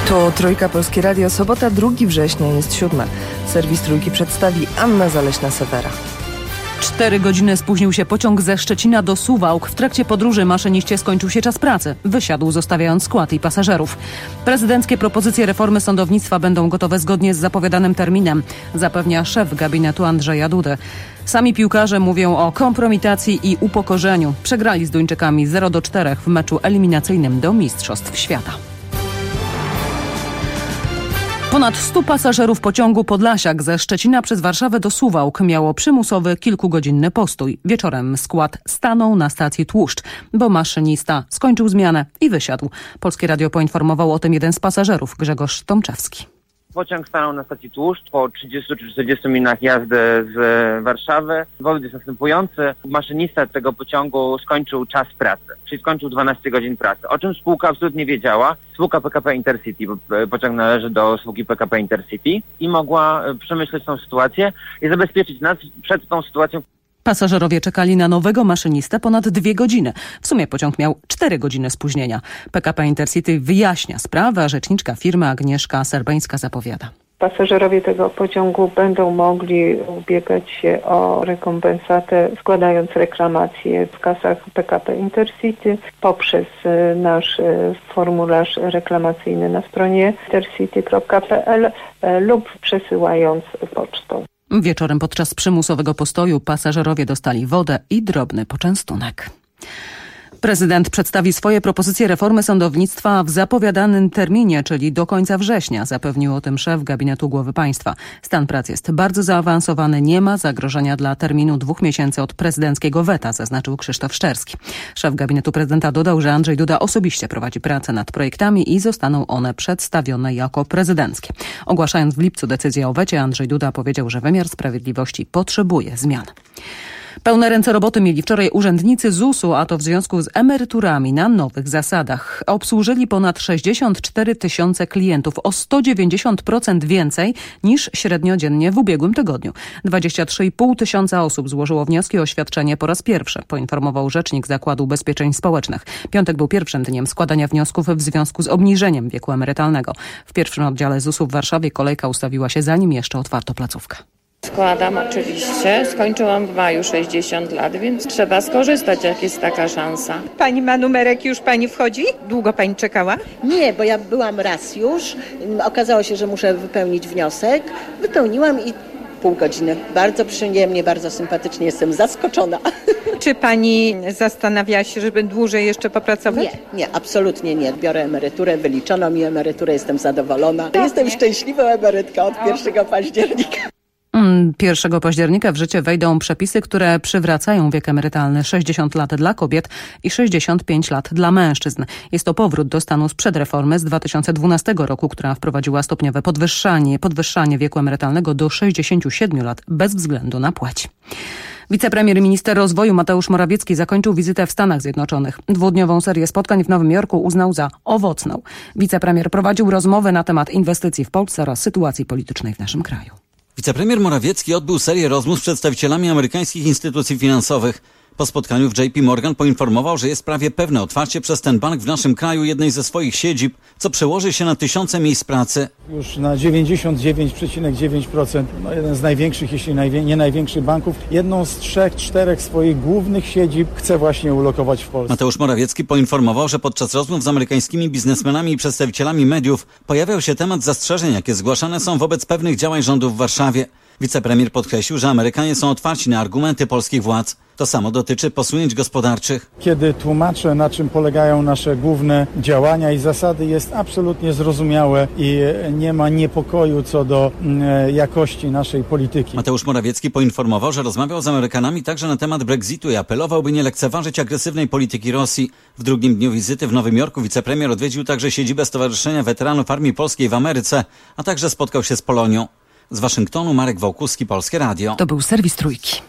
To Trójka, Polskie Radio, sobota, 2 września, jest 7. Serwis Trójki przedstawi Anna Zaleśna-Sewera. 4 godziny spóźnił się pociąg ze Szczecina do Suwałk. W trakcie podróży maszyniście skończył się czas pracy. Wysiadł, zostawiając skład i pasażerów. Prezydenckie propozycje reformy sądownictwa będą gotowe zgodnie z zapowiadanym terminem, zapewnia szef gabinetu Andrzeja Dudy. Sami piłkarze mówią o kompromitacji i upokorzeniu. Przegrali z Duńczykami 0-4 w meczu eliminacyjnym do Mistrzostw Świata. Ponad 100 pasażerów pociągu Podlasiak ze Szczecina przez Warszawę do Suwałk miało przymusowy kilkugodzinny postój. Wieczorem skład stanął na stacji Tłuszcz, bo maszynista skończył zmianę i wysiadł. Polskie Radio poinformował o tym jeden z pasażerów, Grzegorz Tomczewski. Pociąg stanął na stacji Tłuszcz po 30 czy 40 minutach jazdy z Warszawy. Powód jest następujący. Maszynista tego pociągu skończył czas pracy, czyli skończył 12 godzin pracy, o czym spółka absolutnie wiedziała. Spółka PKP Intercity, bo pociąg należy do spółki PKP Intercity i mogła przemyśleć tą sytuację i zabezpieczyć nas przed tą sytuacją. Pasażerowie czekali na nowego maszynistę ponad 2 godziny. W sumie pociąg miał 4 godziny spóźnienia. PKP Intercity wyjaśnia sprawę, a rzeczniczka firmy Agnieszka Serbeńska zapowiada. Pasażerowie tego pociągu będą mogli ubiegać się o rekompensatę, składając reklamacje w kasach PKP Intercity poprzez nasz formularz reklamacyjny na stronie intercity.pl lub przesyłając pocztą. Wieczorem podczas przymusowego postoju pasażerowie dostali wodę i drobny poczęstunek. Prezydent przedstawi swoje propozycje reformy sądownictwa w zapowiadanym terminie, czyli do końca września, zapewnił o tym szef gabinetu głowy państwa. Stan prac jest bardzo zaawansowany, nie ma zagrożenia dla terminu 2 miesięcy od prezydenckiego weta, zaznaczył Krzysztof Szczerski. Szef gabinetu prezydenta dodał, że Andrzej Duda osobiście prowadzi pracę nad projektami i zostaną one przedstawione jako prezydenckie. Ogłaszając w lipcu decyzję o wecie, Andrzej Duda powiedział, że wymiar sprawiedliwości potrzebuje zmian. Pełne ręce roboty mieli wczoraj urzędnicy ZUS-u, a to w związku z emeryturami na nowych zasadach. Obsłużyli ponad 64 tysiące klientów, o 190% więcej niż średnio dziennie w ubiegłym tygodniu. 23,5 tysiąca osób złożyło wnioski o świadczenie po raz pierwszy, poinformował rzecznik Zakładu Ubezpieczeń Społecznych. Piątek był pierwszym dniem składania wniosków w związku z obniżeniem wieku emerytalnego. W pierwszym oddziale ZUS-u w Warszawie kolejka ustawiła się, zanim jeszcze otwarto placówkę. Składam oczywiście. Skończyłam w maju 60 lat, więc trzeba skorzystać, jak jest taka szansa. Pani ma numerek, już pani wchodzi? Długo pani czekała? Nie, bo ja byłam raz już. Okazało się, że muszę wypełnić wniosek. Wypełniłam i pół godziny. Bardzo przyjemnie, bardzo sympatycznie. Jestem zaskoczona. Czy pani zastanawiała się, żeby dłużej jeszcze popracować? Nie, absolutnie nie. Biorę emeryturę, wyliczono mi emeryturę, jestem zadowolona. Jestem szczęśliwą emerytką od 1 października. 1 października w życie wejdą przepisy, które przywracają wiek emerytalny 60 lat dla kobiet i 65 lat dla mężczyzn. Jest to powrót do stanu sprzed reformy z 2012 roku, która wprowadziła stopniowe podwyższanie wieku emerytalnego do 67 lat bez względu na płeć. Wicepremier i minister rozwoju Mateusz Morawiecki zakończył wizytę w Stanach Zjednoczonych. 2-dniową serię spotkań w Nowym Jorku uznał za owocną. Wicepremier prowadził rozmowy na temat inwestycji w Polsce oraz sytuacji politycznej w naszym kraju. Wicepremier Morawiecki odbył serię rozmów z przedstawicielami amerykańskich instytucji finansowych. Po spotkaniu w JP Morgan poinformował, że jest prawie pewne otwarcie przez ten bank w naszym kraju jednej ze swoich siedzib, co przełoży się na tysiące miejsc pracy. Już na 99,9%, jeden z największych, jeśli nie największych banków, jedną z 3-4 swoich głównych siedzib chce właśnie ulokować w Polsce. Mateusz Morawiecki poinformował, że podczas rozmów z amerykańskimi biznesmenami i przedstawicielami mediów pojawiał się temat zastrzeżeń, jakie zgłaszane są wobec pewnych działań rządu w Warszawie. Wicepremier podkreślił, że Amerykanie są otwarci na argumenty polskich władz. To samo dotyczy posunięć gospodarczych. Kiedy tłumaczę, na czym polegają nasze główne działania i zasady, jest absolutnie zrozumiałe i nie ma niepokoju co do jakości naszej polityki. Mateusz Morawiecki poinformował, że rozmawiał z Amerykanami także na temat Brexitu i apelował, by nie lekceważyć agresywnej polityki Rosji. W drugim dniu wizyty w Nowym Jorku wicepremier odwiedził także siedzibę Stowarzyszenia Weteranów Armii Polskiej w Ameryce, a także spotkał się z Polonią. Z Waszyngtonu Marek Wałkuski, Polskie Radio. To był serwis Trójki.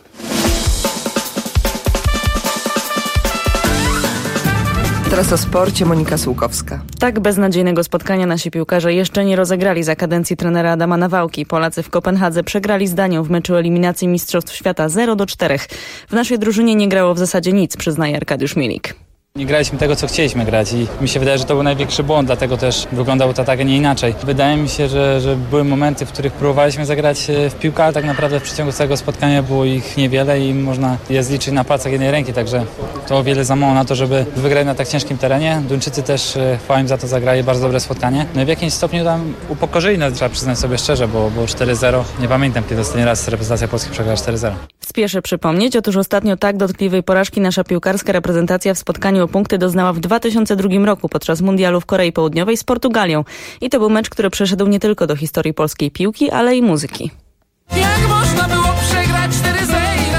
Teraz o sporcie, Monika Sułkowska. Tak beznadziejnego spotkania nasi piłkarze jeszcze nie rozegrali za kadencji trenera Adama Nawałki. Polacy w Kopenhadze przegrali z Danią w meczu eliminacji Mistrzostw Świata 0-4. W naszej drużynie nie grało w zasadzie nic, przyznaje Arkadiusz Milik. Nie graliśmy tego, co chcieliśmy grać i mi się wydaje, że to był największy błąd, dlatego też wyglądało to tak, a nie inaczej. Wydaje mi się, że były momenty, w których próbowaliśmy zagrać w piłkę, ale tak naprawdę w przeciągu całego spotkania było ich niewiele i można je zliczyć na palcach jednej ręki, także to o wiele za mało na to, żeby wygrać na tak ciężkim terenie. Duńczycy też, chwała im za to, zagrali bardzo dobre spotkanie. No i w jakimś stopniu tam upokorzyli nas, trzeba przyznać sobie szczerze, bo 4-0. Nie pamiętam, kiedy ostatni raz reprezentacja Polski przegrała 4-0. Spieszę przypomnieć, otóż ostatnio tak dotkliwej porażki nasza piłkarska reprezentacja w spotkaniu o punkty doznała w 2002 roku podczas mundialu w Korei Południowej z Portugalią. I to był mecz, który przeszedł nie tylko do historii polskiej piłki, ale i muzyki. Jak można było przegrać 4-0?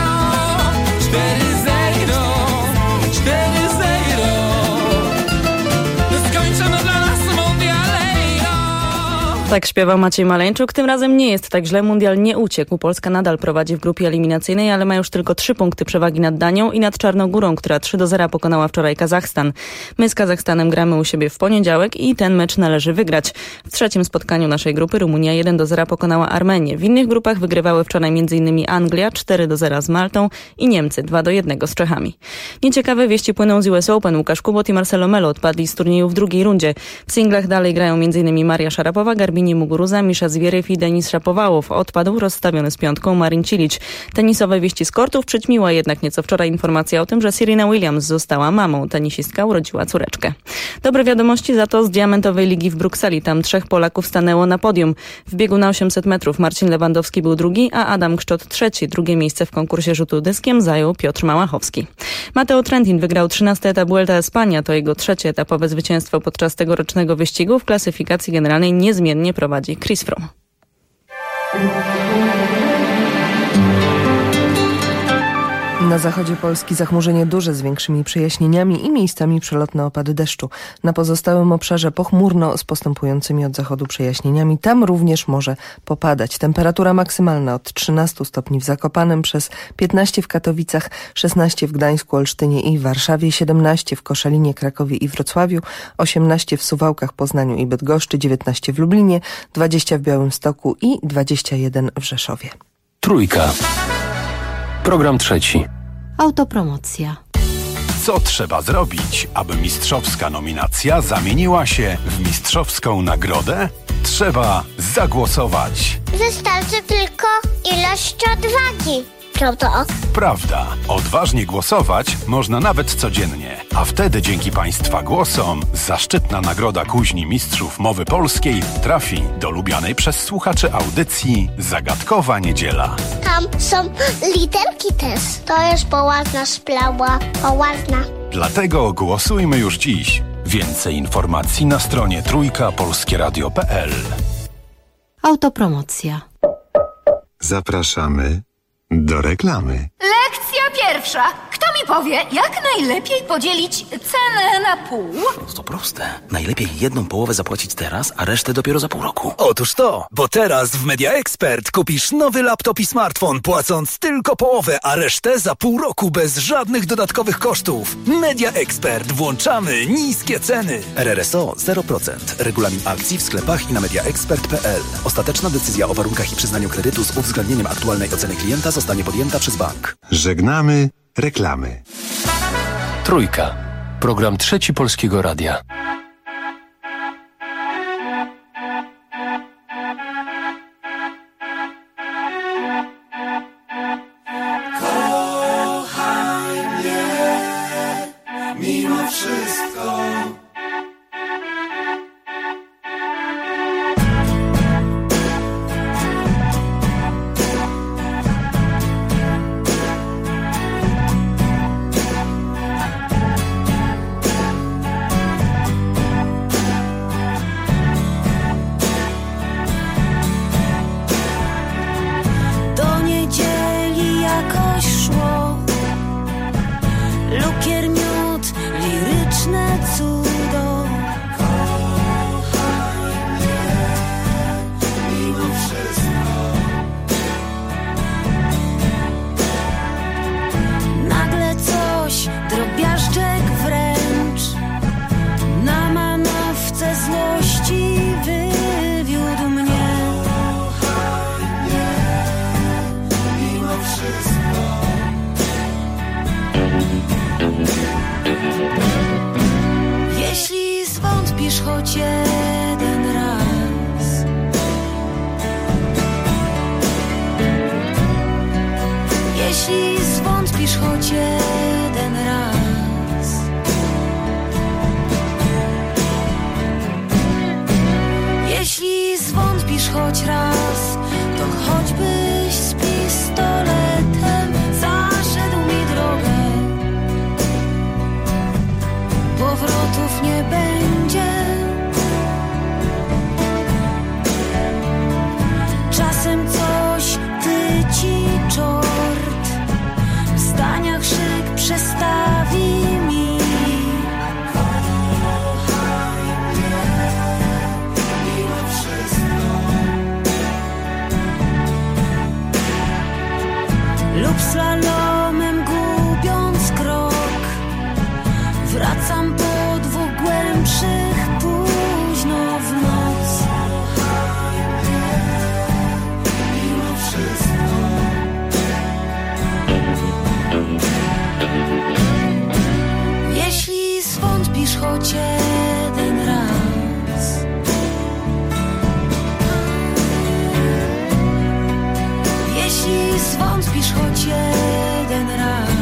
4-0. Skończono dla nas mundialejno. Tak śpiewał Maciej Maleńczuk. Tym razem nie jest tak źle. Mundial nie uciekł. Polska nadal prowadzi w grupie eliminacyjnej, ale ma już tylko 3 punkty przewagi nad Danią i nad Czarnogórą, która 3-0 pokonała wczoraj Kazachstan. My z Kazachstanem gramy u siebie w poniedziałek i ten mecz należy wygrać. W trzecim spotkaniu naszej grupy Rumunia 1-0 pokonała Armenię. W innych grupach wygrywały wczoraj m.in. Anglia 4-0 z Maltą i Niemcy 2-1 z Czechami. Nieciekawe wieści płyną z US Open. Łukasz Kubot i Marcelo Melo odpadli z turnieju w drugiej rundzie. W singlach dalej grają m.in. Maria Szarapowa, Garbini Muguruza, Misza Zwieryw i Denis Szapowałow. Odpadł rozstawiony z piątką Marin Cilic. Tenisowe wieści z kortów przyćmiła jednak nieco wczoraj informacja o tym, że Serena Williams została mamą. Tenisistka urodziła córeczkę. Dobre wiadomości za to z Diamentowej Ligi w Brukseli. Tam 3 Polaków stanęło na podium. W biegu na 800 metrów Marcin Lewandowski był drugi, a Adam Kszczot trzeci. Drugie miejsce w konkursie rzutu dyskiem zajął Piotr Małachowski. Matteo Trentin wygrał 13. etap Vuelta a España. To jego 3. etapowe zwycięstwo podczas tegorocznego wyścigu. W klasyfikacji generalnej niezmiennie prowadzi Chris Froome. Na zachodzie Polski zachmurzenie duże z większymi przejaśnieniami i miejscami przelotne opady deszczu. Na pozostałym obszarze pochmurno z postępującymi od zachodu przejaśnieniami. Tam również może popadać. Temperatura maksymalna od 13 stopni w Zakopanem, przez 15 w Katowicach, 16 w Gdańsku, Olsztynie i Warszawie, 17 w Koszalinie, Krakowie i Wrocławiu, 18 w Suwałkach, Poznaniu i Bydgoszczy, 19 w Lublinie, 20 w Białymstoku i 21 w Rzeszowie. Trójka. Program trzeci. Autopromocja. Co trzeba zrobić, aby mistrzowska nominacja zamieniła się w mistrzowską nagrodę? Trzeba zagłosować. Wystarczy tylko ilość odwagi. Prawda? Prawda. Odważnie głosować można nawet codziennie. A wtedy dzięki Państwa głosom zaszczytna nagroda Kuźni Mistrzów Mowy Polskiej trafi do lubianej przez słuchaczy audycji Zagadkowa Niedziela. Tam są literki też. To jest poważna sprawa. Poważna. Dlatego głosujmy już dziś. Więcej informacji na stronie trójkapolskieradio.pl. Autopromocja. Zapraszamy do reklamy. Lekcja pierwsza. Kto mi powie, jak najlepiej podzielić cenę na pół? To proste. Najlepiej 1/2 zapłacić teraz, a resztę dopiero za pół roku. Otóż to, bo teraz w Media Expert kupisz nowy laptop i smartfon, płacąc tylko połowę, a resztę za pół roku bez żadnych dodatkowych kosztów. Media Expert. Włączamy niskie ceny. RRSO 0%. Regulamin akcji w sklepach i na mediaexpert.pl. Ostateczna decyzja o warunkach i przyznaniu kredytu z uwzględnieniem aktualnej oceny klienta zostanie podjęta przez bank. Żegnamy reklamy. Trójka. Program trzeci Polskiego Radia. Kochaj mnie mimo wszystko. zwątpisz choć jeden raz. Jeśli zwątpisz choć jeden raz. Jeśli zwątpisz choć raz, to choćbyś z pistoletem zaszedł mi drogę. Powrotów nie będzie. Czasem coś tyci czort, w zdaniach szyk przestawi mi. Kochaj mnie mimo wszystko. Lub slalomem gubiąc krok, wracam po dwóch głębszych późno w noc. Mimo wszystko. Jeśli zwątpisz choć jeden raz. Jeśli zwątpisz choć jeden raz.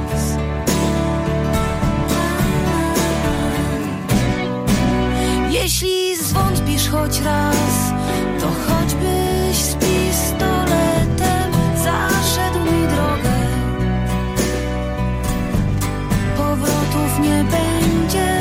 Jeśli zwątpisz choć raz, to choćbyś z pistoletem zaszedł mi drogę. Powrotów nie będzie.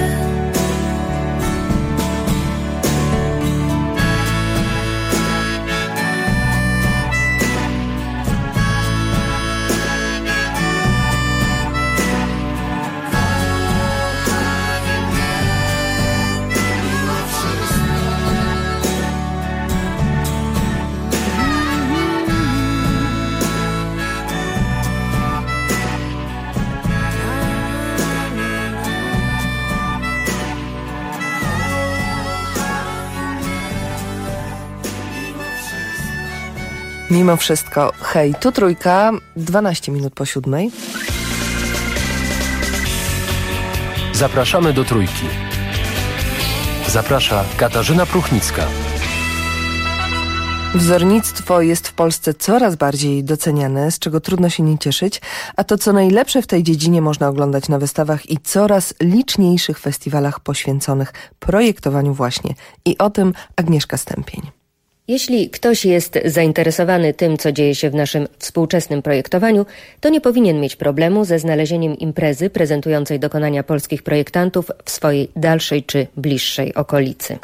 Mimo wszystko, hej, tu Trójka, 12 minut po 7. Zapraszamy do Trójki. Zaprasza Katarzyna Pruchnicka. Wzornictwo jest w Polsce coraz bardziej doceniane, z czego trudno się nie cieszyć, a to co najlepsze w tej dziedzinie można oglądać na wystawach i coraz liczniejszych festiwalach poświęconych projektowaniu właśnie. I o tym Agnieszka Stępień. Jeśli ktoś jest zainteresowany tym, co dzieje się w naszym współczesnym projektowaniu, to nie powinien mieć problemu ze znalezieniem imprezy prezentującej dokonania polskich projektantów w swojej dalszej czy bliższej okolicy.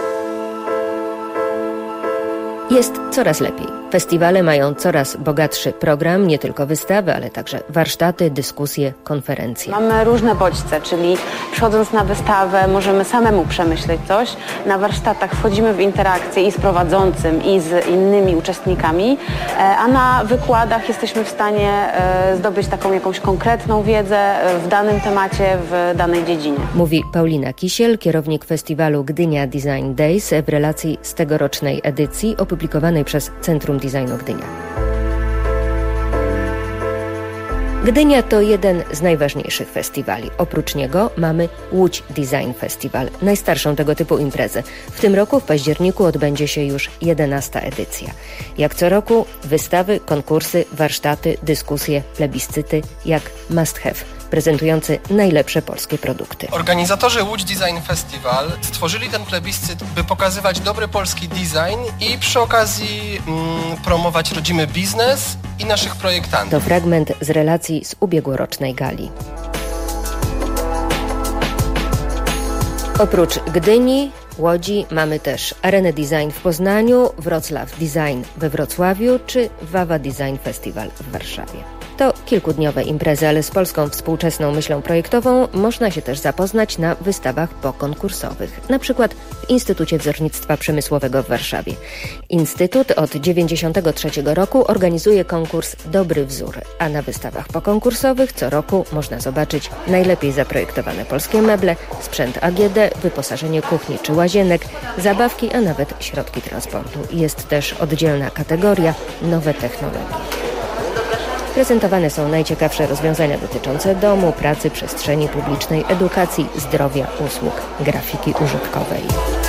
Jest coraz lepiej. Festiwale mają coraz bogatszy program, nie tylko wystawy, ale także warsztaty, dyskusje, konferencje. Mamy różne bodźce, czyli przychodząc na wystawę możemy samemu przemyśleć coś. Na warsztatach wchodzimy w interakcję i z prowadzącym, i z innymi uczestnikami, a na wykładach jesteśmy w stanie zdobyć taką jakąś konkretną wiedzę w danym temacie, w danej dziedzinie. Mówi Paulina Kisiel, kierownik festiwalu Gdynia Design Days w relacji z tegorocznej edycji opublikowanej przez Centrum Designu Gdynia. Gdynia to jeden z najważniejszych festiwali. Oprócz niego mamy Łódź Design Festival, najstarszą tego typu imprezę. W tym roku w październiku odbędzie się już 11. edycja. Jak co roku wystawy, konkursy, warsztaty, dyskusje, plebiscyty jak must have, prezentujący najlepsze polskie produkty. Organizatorzy Łódź Design Festival stworzyli ten plebiscyt, by pokazywać dobry polski design i przy okazji promować rodzimy biznes i naszych projektantów. To fragment z relacji z ubiegłorocznej gali. Oprócz Gdyni, Łodzi mamy też Arenę Design w Poznaniu, Wrocław Design we Wrocławiu czy Wawa Design Festival w Warszawie. To kilkudniowe imprezy, ale z polską współczesną myślą projektową można się też zapoznać na wystawach pokonkursowych, na przykład w Instytucie Wzornictwa Przemysłowego w Warszawie. Instytut od 1993 roku organizuje konkurs Dobry Wzór, a na wystawach pokonkursowych co roku można zobaczyć najlepiej zaprojektowane polskie meble, sprzęt AGD, wyposażenie kuchni czy łazienek, zabawki, a nawet środki transportu. Jest też oddzielna kategoria nowe technologie. Prezentowane są najciekawsze rozwiązania dotyczące domu, pracy, przestrzeni publicznej, edukacji, zdrowia, usług, grafiki użytkowej.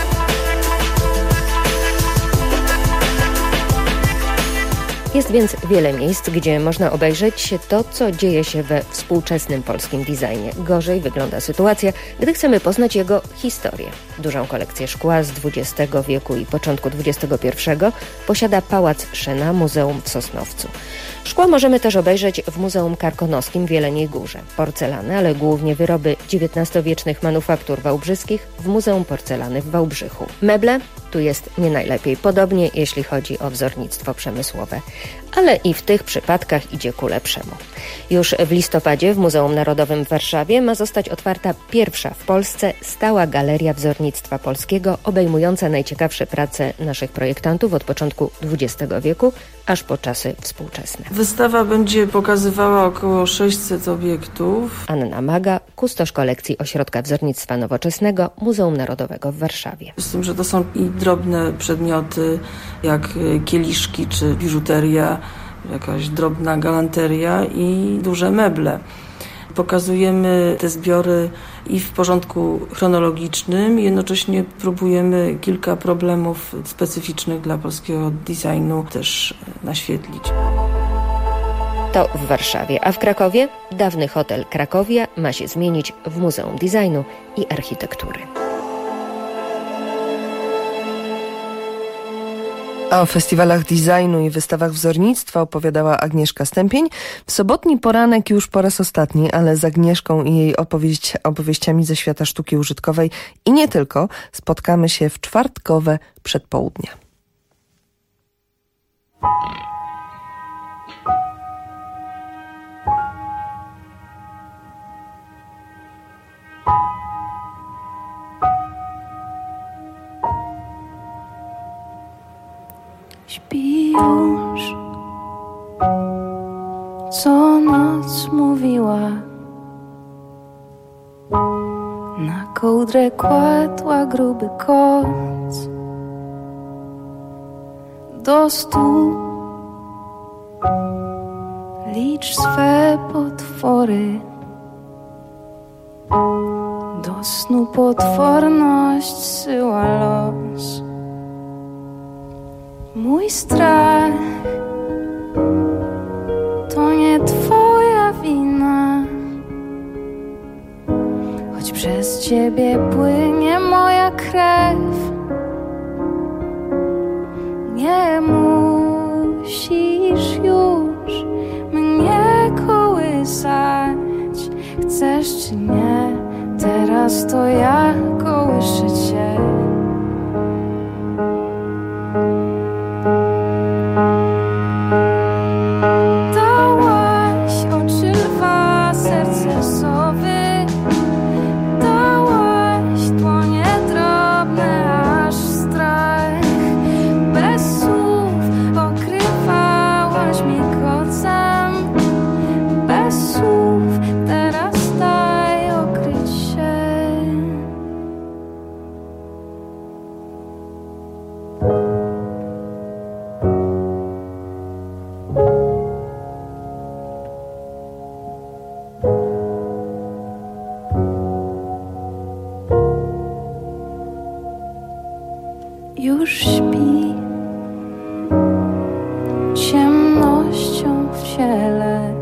Jest więc wiele miejsc, gdzie można obejrzeć to, co dzieje się we współczesnym polskim designie. Gorzej wygląda sytuacja, gdy chcemy poznać jego historię. Dużą kolekcję szkła z XX wieku i początku XXI posiada Pałac Szyna, Muzeum w Sosnowcu. Szkła możemy też obejrzeć w Muzeum Karkonoskim w Jeleniej Górze. Porcelany, ale głównie wyroby XIX-wiecznych manufaktur wałbrzyskich w Muzeum Porcelany w Wałbrzychu. Meble? Tu jest nie najlepiej, podobnie jeśli chodzi o wzornictwo przemysłowe. Ale i w tych przypadkach idzie ku lepszemu. Już w listopadzie w Muzeum Narodowym w Warszawie ma zostać otwarta pierwsza w Polsce stała galeria wzornictwa polskiego, obejmująca najciekawsze prace naszych projektantów od początku XX wieku aż po czasy współczesne. Wystawa będzie pokazywała około 600 obiektów. Anna Maga, kustosz kolekcji Ośrodka Wzornictwa Nowoczesnego Muzeum Narodowego w Warszawie. Z tym, że to są i drobne przedmioty, jak kieliszki czy biżuteria, jakaś drobna galanteria i duże meble. Pokazujemy te zbiory i w porządku chronologicznym i jednocześnie próbujemy kilka problemów specyficznych dla polskiego designu też naświetlić. To w Warszawie, a w Krakowie dawny hotel Krakowia ma się zmienić w Muzeum Designu i Architektury. A o festiwalach designu i wystawach wzornictwa opowiadała Agnieszka Stępień. W sobotni poranek już po raz ostatni, ale z Agnieszką i jej opowieściami ze świata sztuki użytkowej i nie tylko, spotkamy się w czwartkowe przedpołudnie. Śpi już, co noc mówiła, na kołdrę kładła gruby koc, do stu licz swe potwory, do snu potworność syła los. Mój strach to nie twoja wina, choć przez ciebie płynie moja krew. Nie musisz już mnie kołysać, chcesz czy nie, teraz to ja kołyszę cię. Już śpi ciemnością w ciele,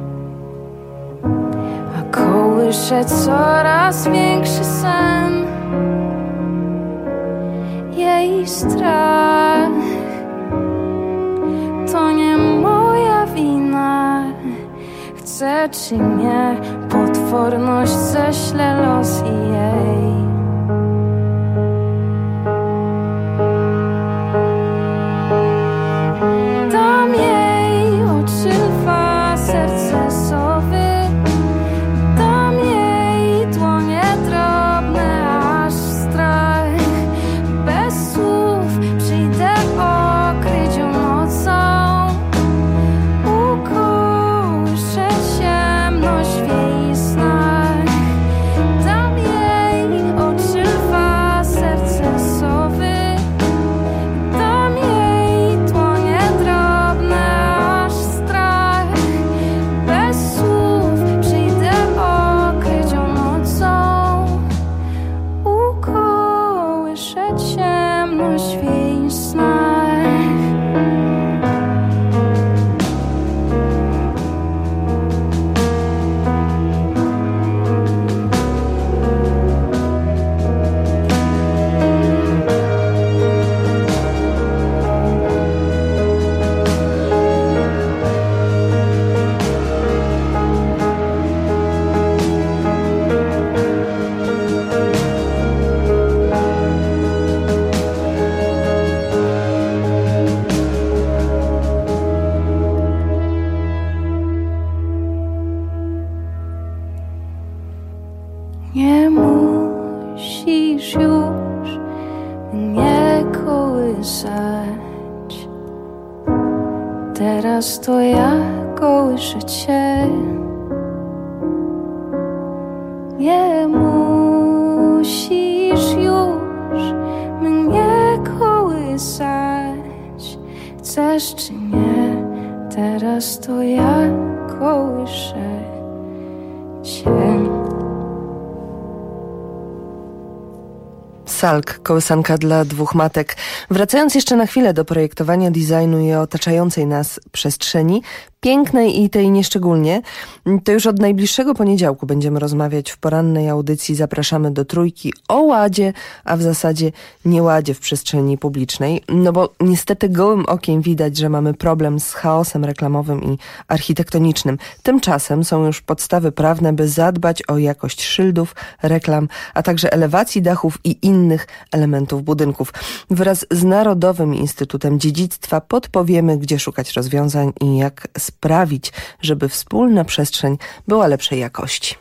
a kołysze coraz większy sen. Jej strach to nie moja wina, chcę czy nie, potworność ześle los i jej. Ciemność w jej snach, dam jej słyszeć ciemność w jej snach. Nie musisz już mnie kołysać. Teraz to ja kołyszę cię. Nie musisz już mnie kołysać. Chcesz czy nie, teraz to ja kołyszę cię. Salk, kołysanka dla dwóch matek. Wracając jeszcze na chwilę do projektowania designu i otaczającej nas przestrzeni, pięknej i tej nieszczególnie, to już od najbliższego poniedziałku będziemy rozmawiać w porannej audycji Zapraszamy do Trójki o ładzie, a w zasadzie nieładzie w przestrzeni publicznej. No bo niestety gołym okiem widać, że mamy problem z chaosem reklamowym i architektonicznym. Tymczasem są już podstawy prawne, by zadbać o jakość szyldów, reklam, a także elewacji dachów i innych elementów budynków. Wraz z Narodowym Instytutem Dziedzictwa podpowiemy, gdzie szukać rozwiązań i jak sprawić, żeby wspólna przestrzeń była lepszej jakości.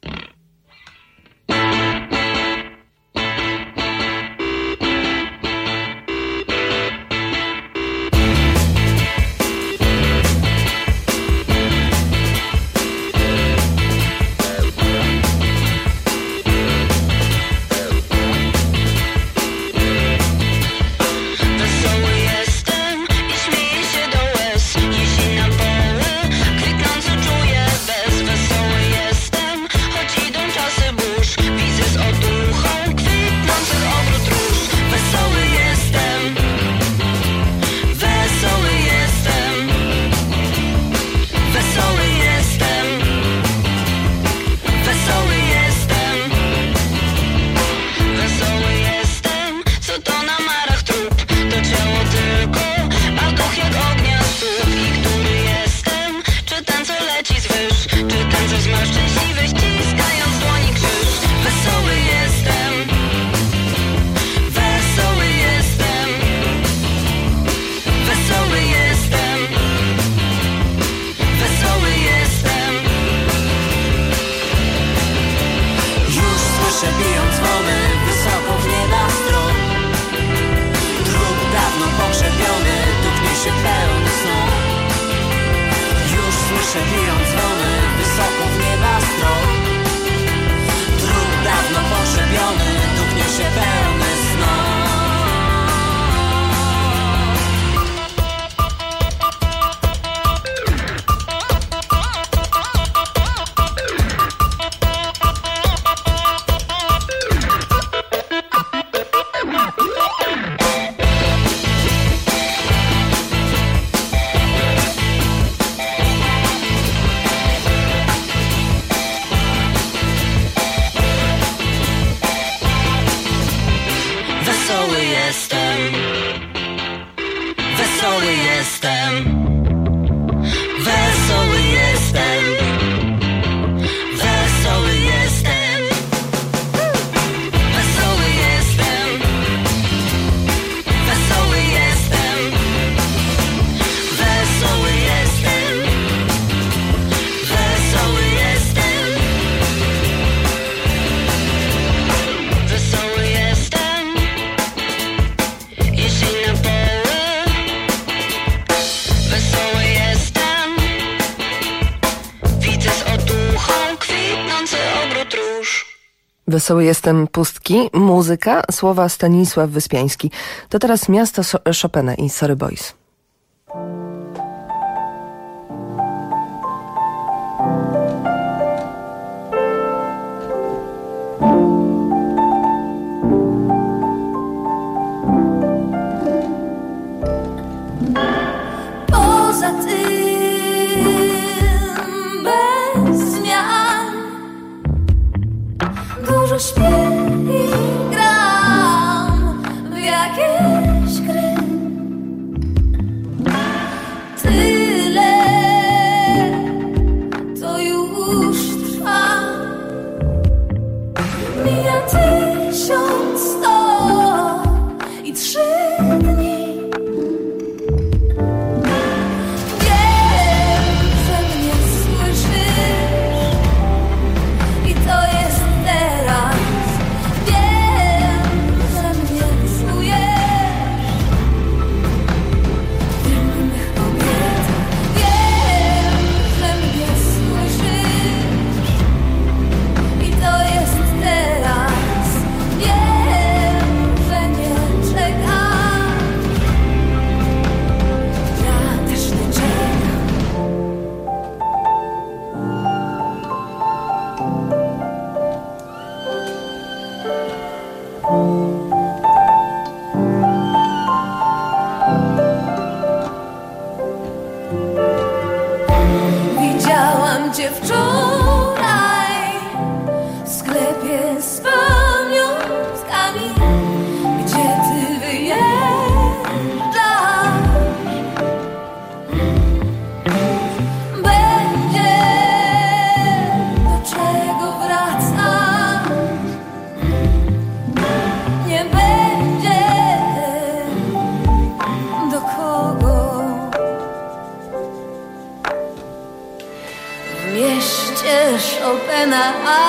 Wesoły jestem pustki, muzyka, słowa Stanisław Wyspiański. To teraz Miasto Chopina i Sorry Boys. syrena,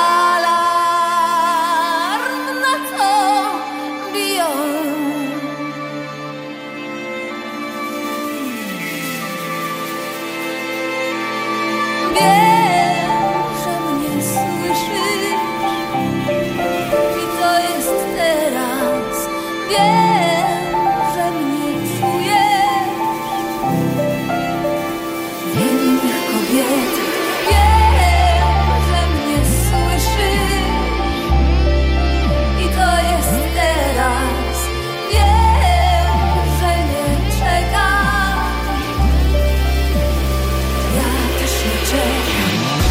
alarm, na co biją. Wiem, że mnie słyszysz i to jest teraz. Wiem, że mnie czujesz w innych kobietach. Wiem, że mnie słyszysz i to jest teraz. Wiem, że nie czekasz. Ja też nie czekam.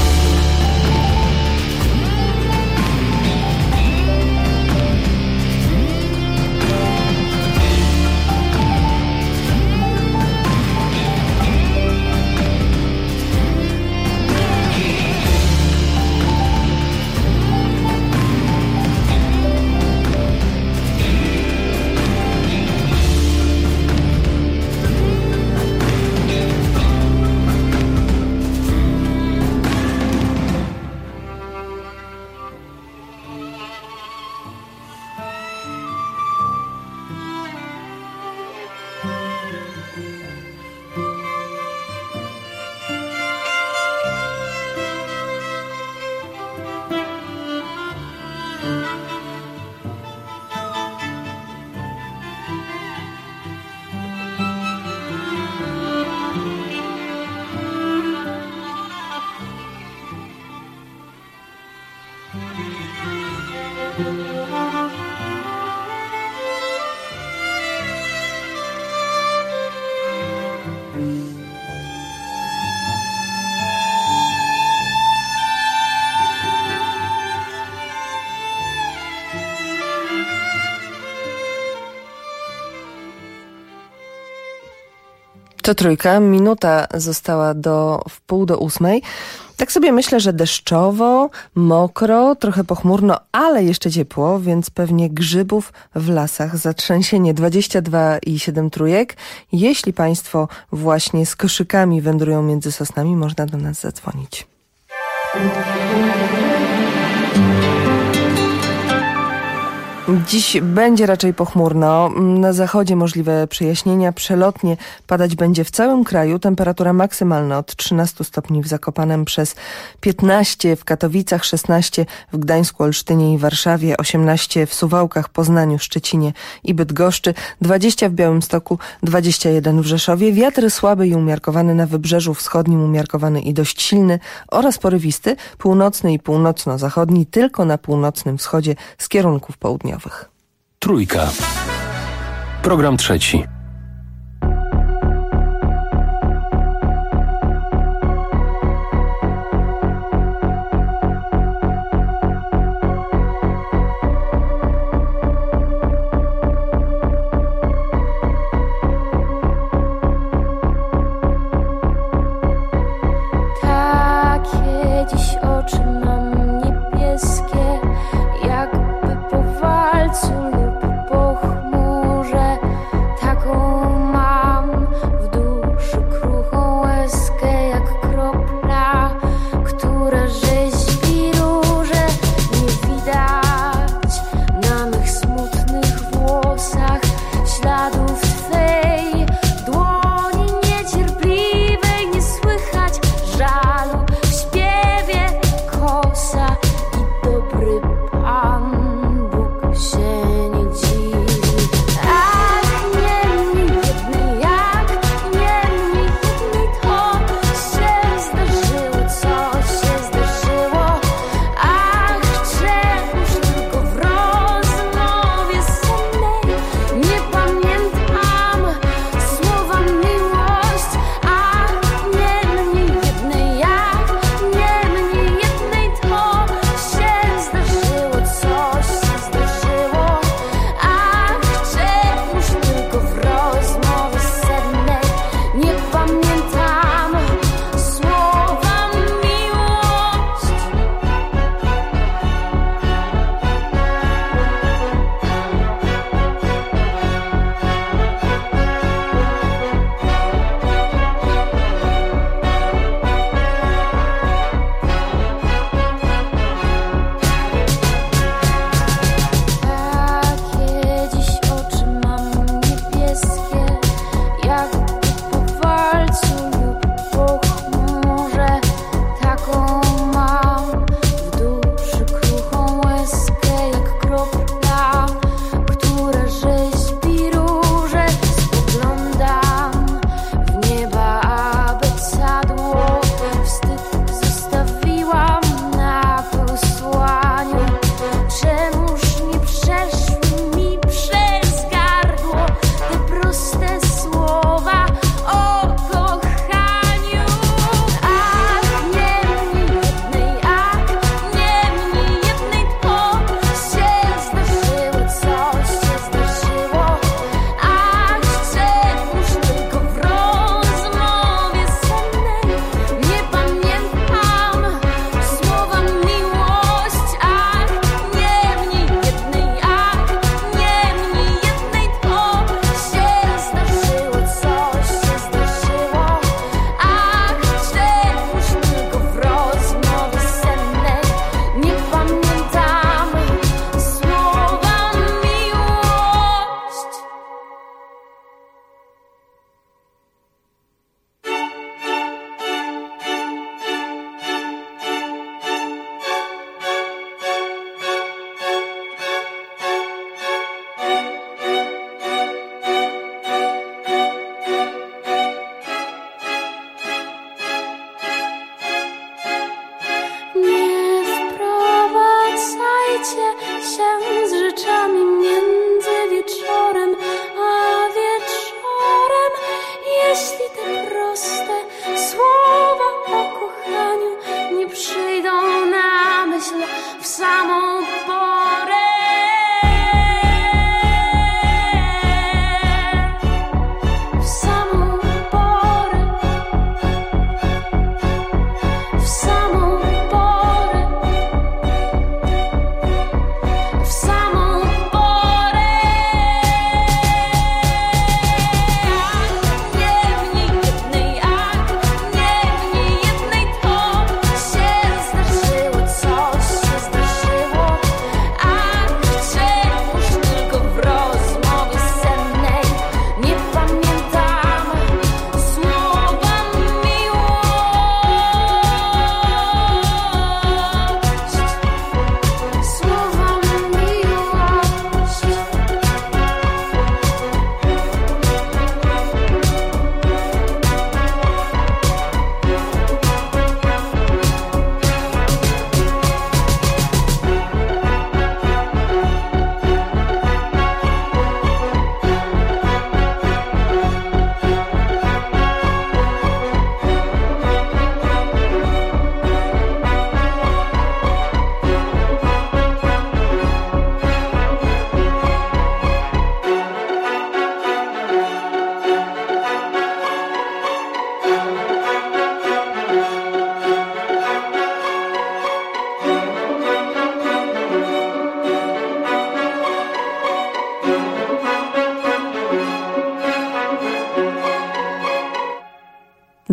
To Trójka, minuta została do 7:30. Tak sobie myślę, że deszczowo, mokro, trochę pochmurno, ale jeszcze ciepło, więc pewnie grzybów w lasach. Zatrzęsienie 22,7 Trójek. Jeśli Państwo właśnie z koszykami wędrują między sosnami, można do nas zadzwonić. Dziś będzie raczej pochmurno. Na zachodzie możliwe przejaśnienia. Przelotnie padać będzie w całym kraju. Temperatura maksymalna od 13 stopni w Zakopanem, przez 15 w Katowicach, 16 w Gdańsku, Olsztynie i Warszawie, 18 w Suwałkach, Poznaniu, Szczecinie i Bydgoszczy, 20 w Białymstoku, 21 w Rzeszowie. Wiatr słaby i umiarkowany na wybrzeżu wschodnim, umiarkowany i dość silny oraz porywisty, północny i północno-zachodni, tylko na północnym wschodzie z kierunków południowych. Trójka. Program trzeci. Takie dziś oczy mam niebieskie, jakby po walcu lub po chmurze. Taką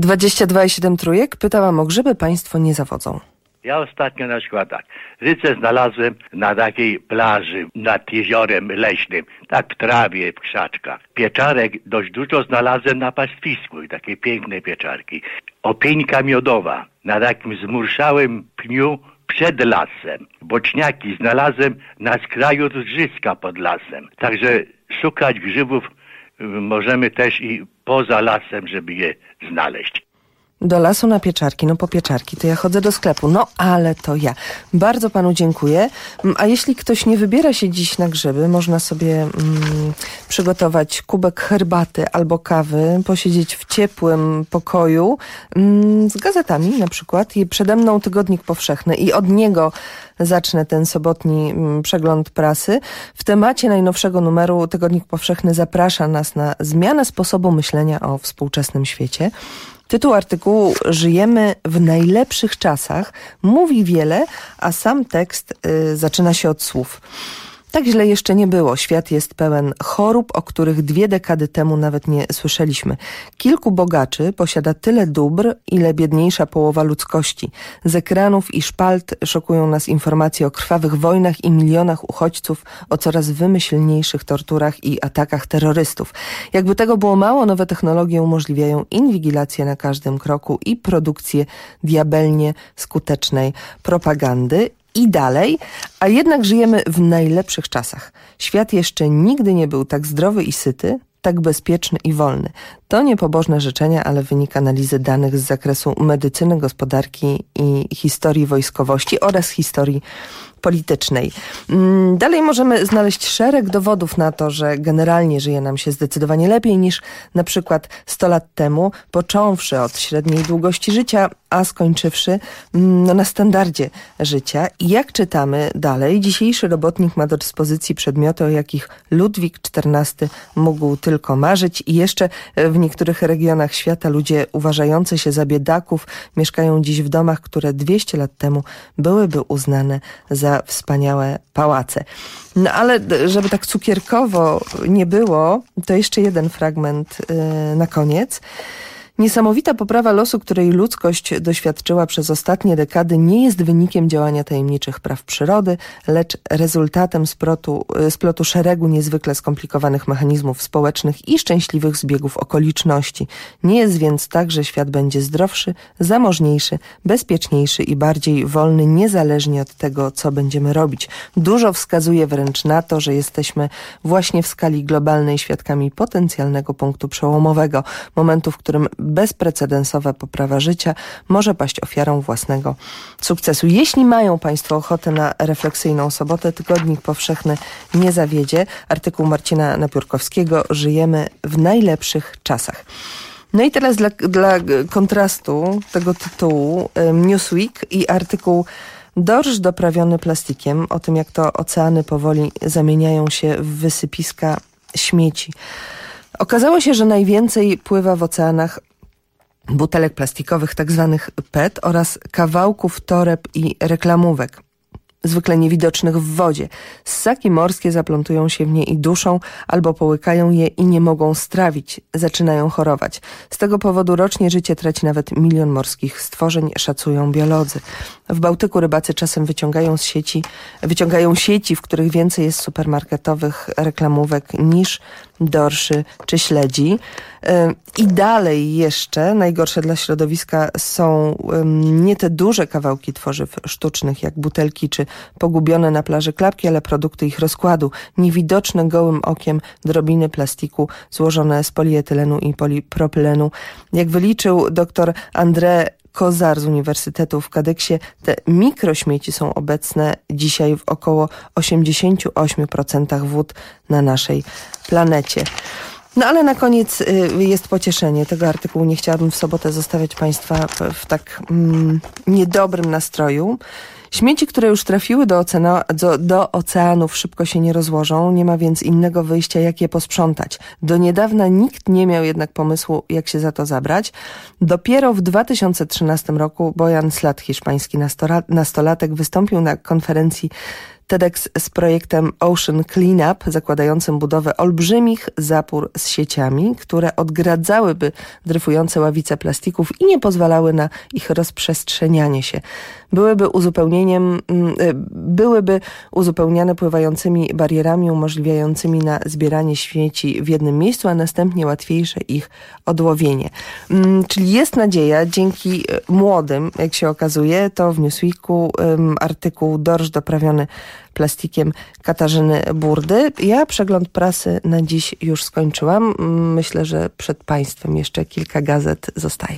22,7 Trójek. Pytałam o grzyby, państwo nie zawodzą. Ja ostatnio na przykład tak, rycę znalazłem na takiej plaży nad jeziorem leśnym, tak w trawie, w krzaczkach. Pieczarek dość dużo znalazłem na pastwisku i takie piękne pieczarki. Opieńka miodowa na takim zmurszałym pniu przed lasem. Boczniaki znalazłem na skraju Drzyska pod lasem. Także szukać grzybów możemy też i poza lasem, żeby je znaleźć. Do lasu na pieczarki, no po pieczarki to ja chodzę do sklepu, no ale to ja. Bardzo panu dziękuję. A jeśli ktoś nie wybiera się dziś na grzyby, można sobie przygotować kubek herbaty albo kawy, posiedzieć w ciepłym pokoju z gazetami na przykład. I przede mną Tygodnik Powszechny i od niego zacznę ten sobotni przegląd prasy. W temacie najnowszego numeru Tygodnik Powszechny zaprasza nas na zmianę sposobu myślenia o współczesnym świecie. Tytuł artykułu „Żyjemy w najlepszych czasach” mówi wiele, a sam tekst zaczyna się od słów. Tak źle jeszcze nie było. Świat jest pełen chorób, o których 2 dekady temu nawet nie słyszeliśmy. Kilku bogaczy posiada tyle dóbr, ile biedniejsza połowa ludzkości. Z ekranów i szpalt szokują nas informacje o krwawych wojnach i milionach uchodźców, o coraz wymyślniejszych torturach i atakach terrorystów. Jakby tego było mało, nowe technologie umożliwiają inwigilację na każdym kroku i produkcję diabelnie skutecznej propagandy. I dalej, a jednak żyjemy w najlepszych czasach. Świat jeszcze nigdy nie był tak zdrowy i syty, tak bezpieczny i wolny. To nie pobożne życzenia, ale wynik analizy danych z zakresu medycyny, gospodarki i historii wojskowości oraz historii politycznej. Dalej możemy znaleźć szereg dowodów na to, że generalnie żyje nam się zdecydowanie lepiej niż na przykład 100 lat temu, począwszy od średniej długości życia, a skończywszy na standardzie życia. I jak czytamy dalej, dzisiejszy robotnik ma do dyspozycji przedmioty, o jakich Ludwik XIV mógł tylko marzyć i jeszcze w niektórych regionach świata ludzie uważający się za biedaków mieszkają dziś w domach, które 200 lat temu byłyby uznane za wspaniałe pałace. No ale żeby tak cukierkowo nie było, to jeszcze jeden fragment na koniec. Niesamowita poprawa losu, której ludzkość doświadczyła przez ostatnie dekady, nie jest wynikiem działania tajemniczych praw przyrody, lecz rezultatem splotu szeregu niezwykle skomplikowanych mechanizmów społecznych i szczęśliwych zbiegów okoliczności. Nie jest więc tak, że świat będzie zdrowszy, zamożniejszy, bezpieczniejszy i bardziej wolny, niezależnie od tego, co będziemy robić. Dużo wskazuje wręcz na to, że jesteśmy właśnie w skali globalnej świadkami potencjalnego punktu przełomowego, momentu, w którym bezprecedensowa poprawa życia może paść ofiarą własnego sukcesu. Jeśli mają państwo ochotę na refleksyjną sobotę, Tygodnik Powszechny nie zawiedzie. Artykuł Marcina Napiórkowskiego „Żyjemy w najlepszych czasach”. No i teraz dla kontrastu tego tytułu Newsweek i artykuł „Dorsz doprawiony plastikiem”, o tym jak to oceany powoli zamieniają się w wysypiska śmieci. Okazało się, że najwięcej pływa w oceanach butelek plastikowych, tak zwanych PET oraz kawałków toreb i reklamówek, zwykle niewidocznych w wodzie. Ssaki morskie zaplątują się w nie i duszą, albo połykają je i nie mogą strawić, zaczynają chorować. Z tego powodu rocznie życie traci nawet 1 milion morskich stworzeń, szacują biolodzy. W Bałtyku rybacy czasem wyciągają sieci, w których więcej jest supermarketowych reklamówek niż dorszy czy śledzi. I dalej jeszcze najgorsze dla środowiska są nie te duże kawałki tworzyw sztucznych, jak butelki czy pogubione na plaży klapki, ale produkty ich rozkładu. Niewidoczne gołym okiem drobiny plastiku złożone z polietylenu i polipropylenu. Jak wyliczył dr André Kozar z Uniwersytetu w Kadyksie, te mikrośmieci są obecne dzisiaj w około 88% wód na naszej planecie. No ale na koniec jest pocieszenie. Tego artykułu nie chciałabym w sobotę zostawiać państwa w tak niedobrym nastroju. Śmieci, które już trafiły do oceanów, szybko się nie rozłożą, nie ma więc innego wyjścia, jak je posprzątać. Do niedawna nikt nie miał jednak pomysłu, jak się za to zabrać. Dopiero w 2013 roku Bojan Slat, hiszpański nastolatek, wystąpił na konferencji TEDx z projektem Ocean Cleanup, zakładającym budowę olbrzymich zapór z sieciami, które odgradzałyby dryfujące ławice plastików i nie pozwalały na ich rozprzestrzenianie się. Byłyby uzupełniane pływającymi barierami umożliwiającymi na zbieranie śmieci w jednym miejscu, a następnie łatwiejsze ich odłowienie. Czyli jest nadzieja dzięki młodym, jak się okazuje, to w Newsweeku artykuł Dorsz doprawiony plastikiem Katarzyny Burdy. Ja przegląd prasy na dziś już skończyłam. Myślę, że przed Państwem jeszcze kilka gazet zostaje.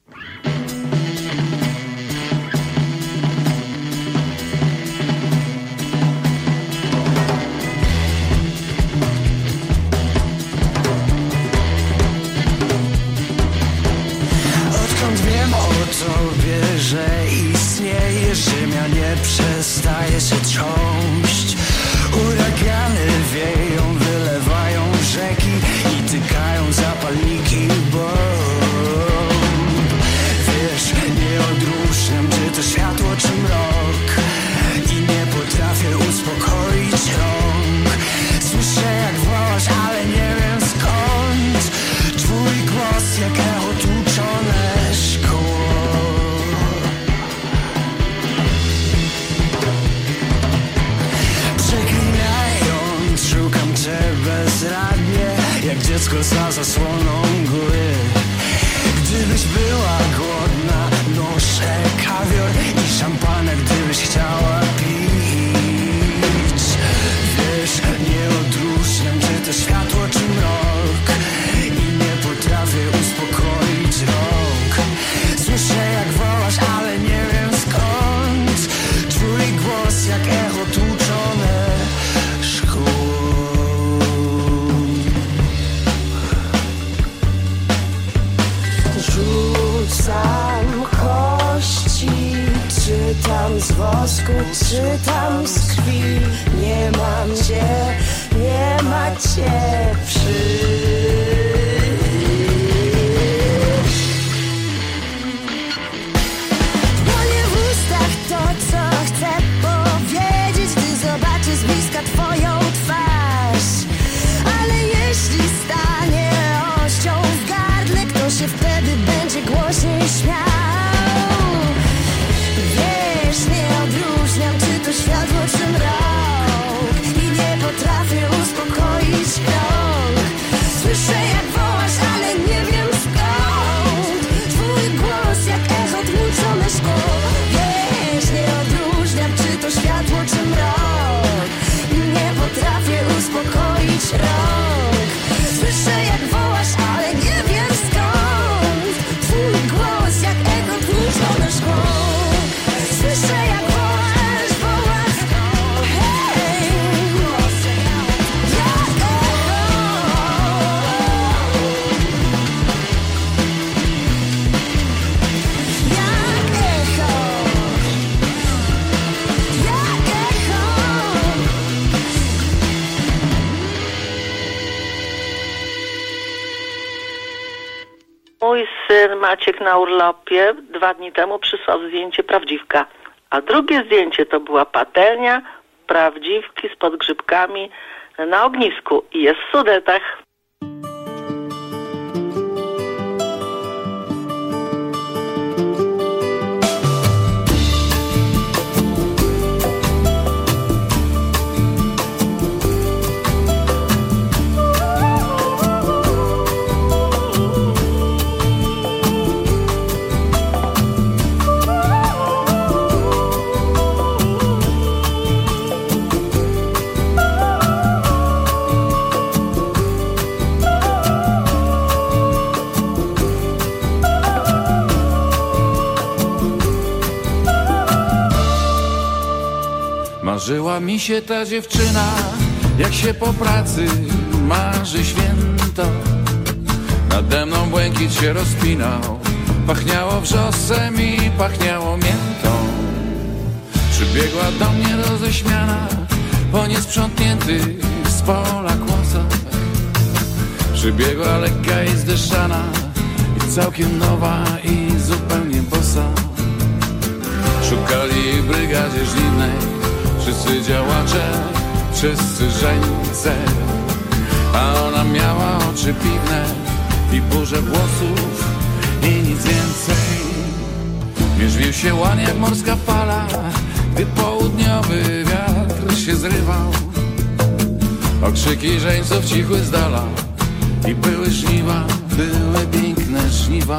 Tobie, że istnieje ziemia, nie przestaje się trząść. Uragany wieją, wylewają rzeki i tykają zapalniki bomb. Wiesz, nie odróżniam, czy to światło, czy mrok, i nie potrafię uspokoić rąk. Słyszę, jak wołasz, ale nie wiem skąd. Twój głos jak echo tłuczone szkło. Przeklinając, szukam cię bezradnie, jak dziecko za zasłoną mgły. Gdybyś była głodna, noszę kawior i szampanę, gdybyś chciała pić. Wiesz, nie odróżniam, czy to światło, czy mrok, i nie potrafię uspokoić rąk. Słyszę, jak wołasz, ale nie wiem skąd. Twój głos jak echo tłuczone szkło. Rzucam kości, czytam z wosku, czytam z krwi. Nie mam cię, nie ma cię Płonie w ustach to, co chcę powiedzieć, gdy zobaczę z bliska twoją twarz. Ale jeśli stanie ością w gardle, kto się wtedy będzie głośniej śmiał? Wiesz, nie odróżniam, czy to światło, czy mrok, i nie potrafię uspokoić rąk. Słyszę, jak wołasz, ale nie wiem skąd. Twój głos jak echo tłuczone szkło. Wiesz, nie odróżniam, czy to światło, czy mrok, i nie potrafię uspokoić rąk. Słyszę, jak wołasz, ale nie wiem skąd. Twój głos jak echo tłuczone szkło. Słyszę, jak wołasz, wołasz, hej. Jak echo. Jak echo. Jak echo. Mój syn Maciek na urlopie 2 dni temu przysłał zdjęcie prawdziwka, a drugie zdjęcie to była patelnia prawdziwki z podgrzybkami na ognisku i jest w Sudetach. Marzyła mi się ta dziewczyna, jak się po pracy marzy święto. Nade mną błękit się rozpinał, pachniało wrzosem i pachniało miętą. Przybiegła do mnie roześmiana po niesprzątniętych z pola kłosach. Przybiegła lekka i zdeszana, i całkiem nowa i zupełnie bosa. Szukali w brygadzie żniwnej wszyscy działacze, wszyscy żeńce. A ona miała oczy piwne i burzę włosów i nic więcej. Mierzwił się łan jak morska fala, gdy południowy wiatr się zrywał. Okrzyki żeńców cichły z dala i były żniwa, były piękne żniwa.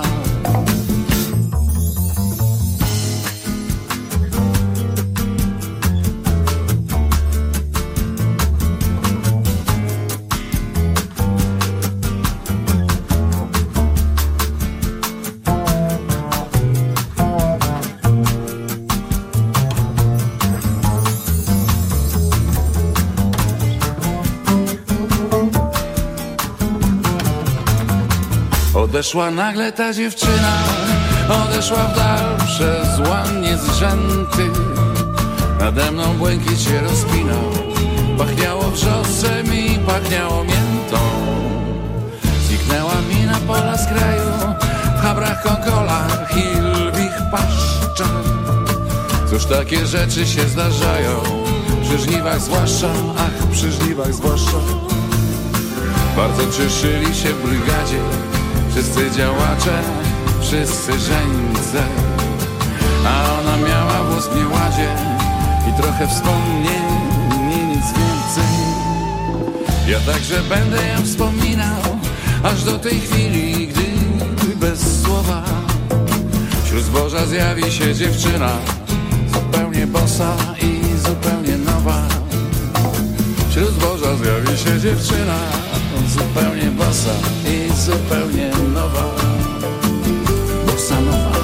Odeszła nagle ta dziewczyna, odeszła w dal przez łan niezrzęty. Nade mną błękit się rozpinał, pachniało wrzosem i pachniało miętą. Zniknęła mi na pola z kraju, w chabrach, konkolach i lwich paszczach. Cóż takie rzeczy się zdarzają, przy żniwach zwłaszcza, ach, przy żniwach zwłaszcza. Bardzo cieszyli się w brygadzie wszyscy działacze, wszyscy żeńce. A ona miała włos w nieładzie i trochę wspomnień, nic więcej. Ja także będę ją wspominał, aż do tej chwili, gdy bez słowa wśród zboża zjawi się dziewczyna, zupełnie bosa i zupełnie nowa. Wśród zboża zjawi się dziewczyna, zupełnie bosa i zupełnie nowa. Bossa nowa.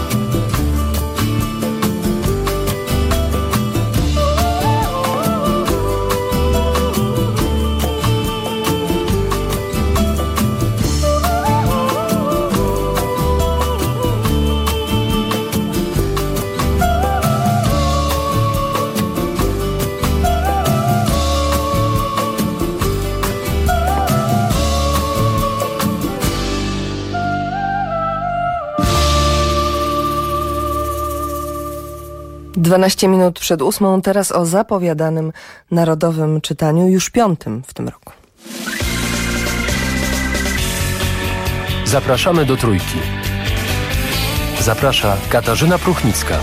Dwanaście minut przed 8, teraz o zapowiadanym narodowym czytaniu, już 5. w tym roku. Zapraszamy do Trójki. Zaprasza Katarzyna Pruchnicka.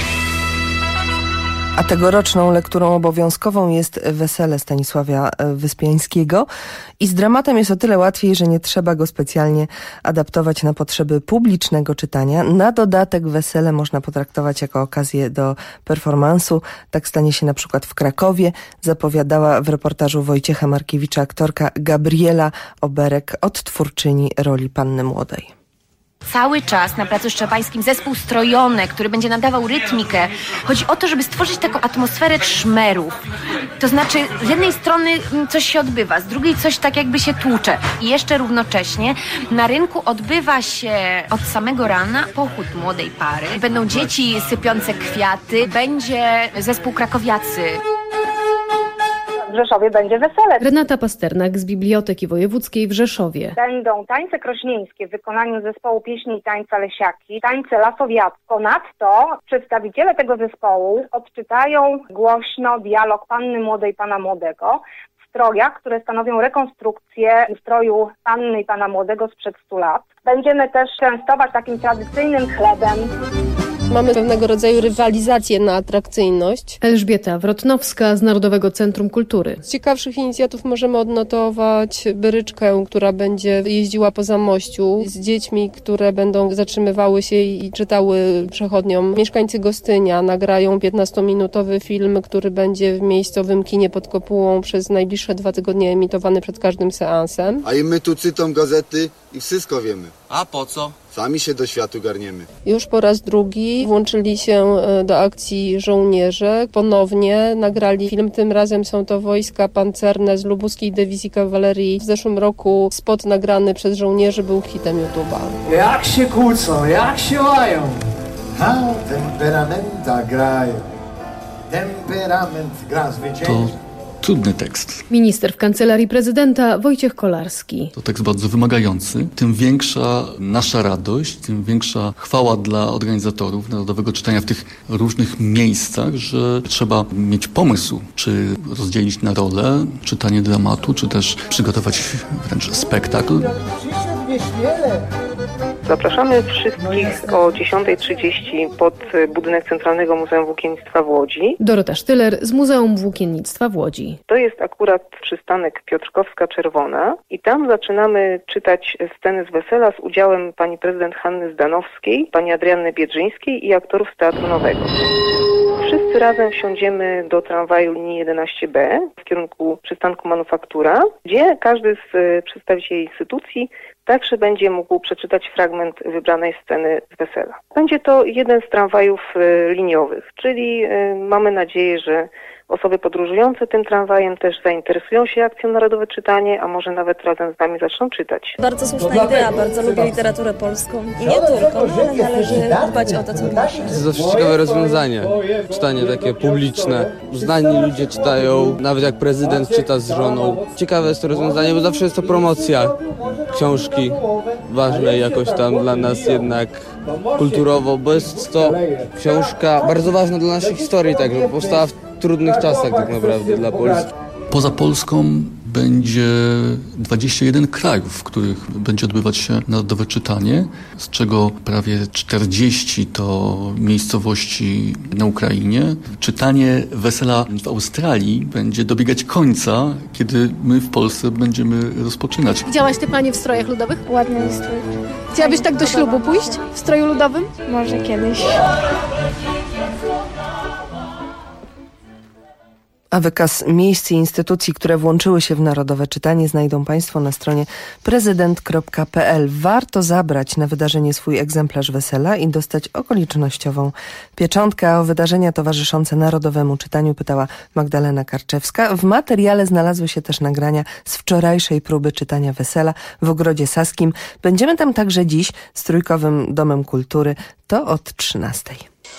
A tegoroczną lekturą obowiązkową jest Wesele Stanisława Wyspiańskiego i z dramatem jest o tyle łatwiej, że nie trzeba go specjalnie adaptować na potrzeby publicznego czytania. Na dodatek Wesele można potraktować jako okazję do performansu. Tak stanie się na przykład w Krakowie, zapowiadała w reportażu Wojciecha Markiewicza aktorka Gabriela Oberek, odtwórczyni roli Panny Młodej. Cały czas na Placu Szczepańskim zespół strojony, który będzie nadawał rytmikę. Chodzi o to, żeby stworzyć taką atmosferę szmerów. To znaczy, z jednej strony coś się odbywa, z drugiej coś tak jakby się tłucze. I jeszcze równocześnie na rynku odbywa się od samego rana pochód młodej pary. Będą dzieci sypiące kwiaty, będzie zespół krakowiacy. W Rzeszowie będzie wesele. Renata Pasternak z Biblioteki Wojewódzkiej w Rzeszowie. Będą tańce krośnieńskie w wykonaniu zespołu pieśni i tańca Lesiaki, tańce lasowiackie. Ponadto przedstawiciele tego zespołu odczytają głośno dialog Panny Młodej i Pana Młodego w strojach, które stanowią rekonstrukcję stroju Panny i Pana Młodego sprzed 100 lat. Będziemy też częstować takim tradycyjnym chlebem. Mamy pewnego rodzaju rywalizację na atrakcyjność. Elżbieta Wrotnowska z Narodowego Centrum Kultury. Z ciekawszych inicjatyw możemy odnotować Bryczkę, która będzie jeździła po Zamościu z dziećmi, które będą zatrzymywały się i czytały przechodniom. Mieszkańcy Gostynia nagrają 15-minutowy film, który będzie w miejscowym kinie pod Kopułą przez najbliższe 2 tygodnie emitowany przed każdym seansem. A i my tu czytam gazety i wszystko wiemy. A po co? Sami się do światu garniemy. Już po raz drugi włączyli się do akcji żołnierze. Ponownie nagrali film. Tym razem są to wojska pancerne z Lubuskiej Dywizji Kawalerii. W zeszłym roku spot nagrany przez żołnierzy był hitem YouTube'a. Jak się kłócą, jak się łają. Temperamenta grają. Temperament gra zwycięstwo. trudny tekst. Minister w Kancelarii Prezydenta Wojciech Kolarski. To tekst bardzo wymagający. Tym większa nasza radość, tym większa chwała dla organizatorów Narodowego Czytania w tych różnych miejscach, że trzeba mieć pomysł, czy rozdzielić na role czytanie dramatu, czy też przygotować wręcz spektakl. Zapraszamy wszystkich o 10:30 pod budynek Centralnego Muzeum Włókiennictwa w Łodzi. Dorota Sztyler z Muzeum Włókiennictwa w Łodzi. To jest akurat przystanek Piotrkowska Czerwona i tam zaczynamy czytać sceny z wesela z udziałem pani prezydent Hanny Zdanowskiej, pani Adrianny Biedrzyńskiej i aktorów z Teatru Nowego. Wszyscy razem wsiądziemy do tramwaju linii 11B w kierunku przystanku Manufaktura, gdzie każdy z przedstawicieli instytucji także będzie mógł przeczytać fragment wybranej sceny z wesela. Będzie to jeden z tramwajów liniowych, czyli mamy nadzieję, że osoby podróżujące tym tramwajem też zainteresują się akcją Narodowe Czytanie, a może nawet razem z nami zaczną czytać. Bardzo słuszna idea, bardzo lubię literaturę polską i nie tylko, ale należy dbać o to, co nasze. To jest dosyć ciekawe rozwiązanie, czytanie takie publiczne. Znani ludzie czytają, nawet jak prezydent czyta z żoną. Ciekawe jest to rozwiązanie, bo zawsze jest to promocja książki ważnej jakoś tam dla nas jednak kulturowo, bo jest to książka bardzo ważna dla naszej historii, także powstała w trudnych czasach tak naprawdę dla Polski. Poza Polską będzie 21 krajów, w których będzie odbywać się Narodowe Czytanie, z czego prawie 40 to miejscowości na Ukrainie. Czytanie wesela w Australii będzie dobiegać końca, kiedy my w Polsce będziemy rozpoczynać. Widziałaś te panie w strojach ludowych? Ładny strój. Chciałabyś tak do ślubu pójść w stroju ludowym? Może kiedyś. A wykaz miejsc i instytucji, które włączyły się w Narodowe Czytanie, znajdą Państwo na stronie prezydent.pl. Warto zabrać na wydarzenie swój egzemplarz wesela i dostać okolicznościową pieczątkę. A o wydarzenia towarzyszące Narodowemu Czytaniu pytała Magdalena Karczewska. W materiale znalazły się też nagrania z wczorajszej próby czytania wesela w Ogrodzie Saskim. Będziemy tam także dziś z Trójkowym Domem Kultury. To od 13:00.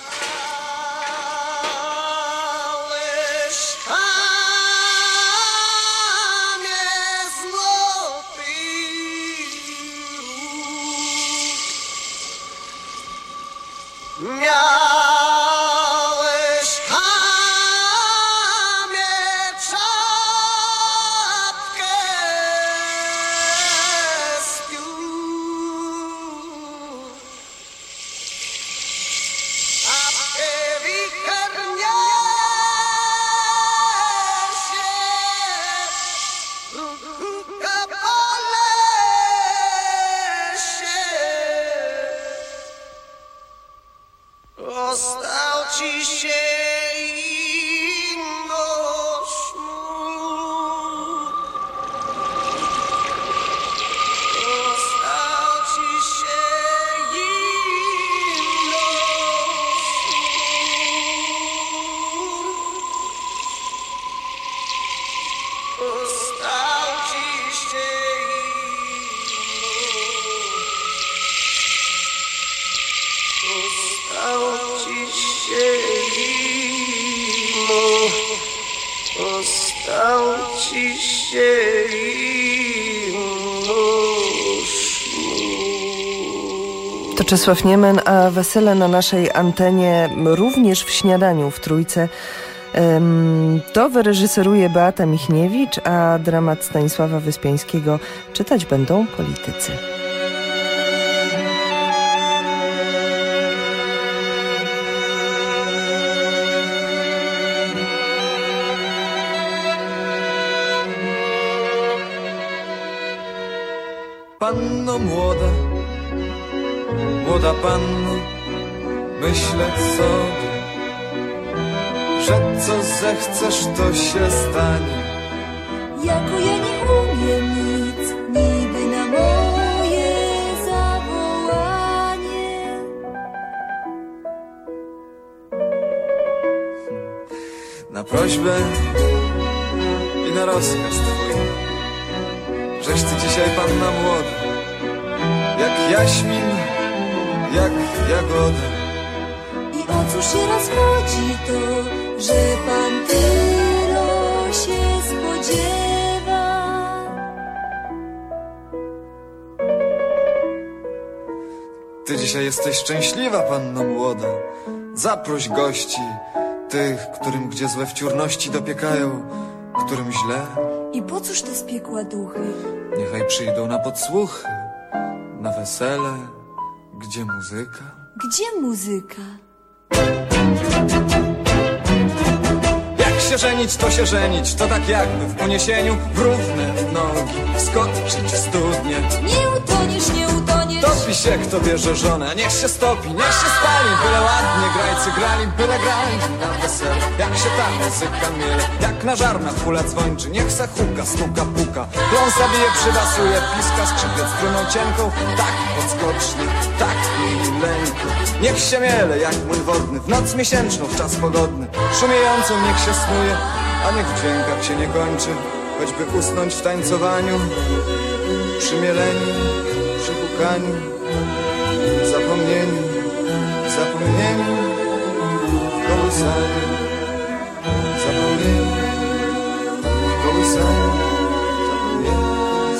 To Czesław Niemen, a wesele na naszej antenie również w śniadaniu w Trójce. To wyreżyseruje Beata Michniewicz, a dramat Stanisława Wyspiańskiego czytać będą politycy. Panno młoda, młoda panno, myślę sobie, że co zechcesz, to się stanie. Jako ja nie umiem nic, niby na moje zawołanie. Na prośbę i na rozkaz twój, żeś ty dzisiaj panna młoda, jak jaśmin, jak jagoda. I o cóż się raz chodzi to, że pan tyro się spodziewa. Ty dzisiaj jesteś szczęśliwa, panno młoda. Zaproś gości, tych, którym gdzie złe wciórności dopiekają, którym źle. I po cóż te spiekłe duchy? Niechaj przyjdą na podsłuchy, na wesele, gdzie muzyka. Gdzie muzyka? Jak się żenić, to się żenić, to tak jakby w uniesieniu w równe nogi wskoczyć w studnie. Nie utoniesz, nie utoniesz. Topi się, kto bierze żonę, niech się stopi, niech się spali, byle ładnie grajcy grali, byle grali na wesele. Jak się ta muzyka miele, jak na żarnach hula dzwończy, niech se huka, stuka, puka. Pląsa bije, przybasuje, piska skrzypiec struną cienką, tak podskocznie, tak mileńko. Niech się miele, jak młyn wodny, w noc miesięczną, w czas pogodny, szumiejącą niech się snuje, a niech w dźwiękach się nie kończy, choćby usnąć w tańcowaniu, przy mieleniu, przy hukaniu, zapomnieniu, zapomnieniu, kołysaniu, zapomnieniu, kołysaniu, zapomnieniu.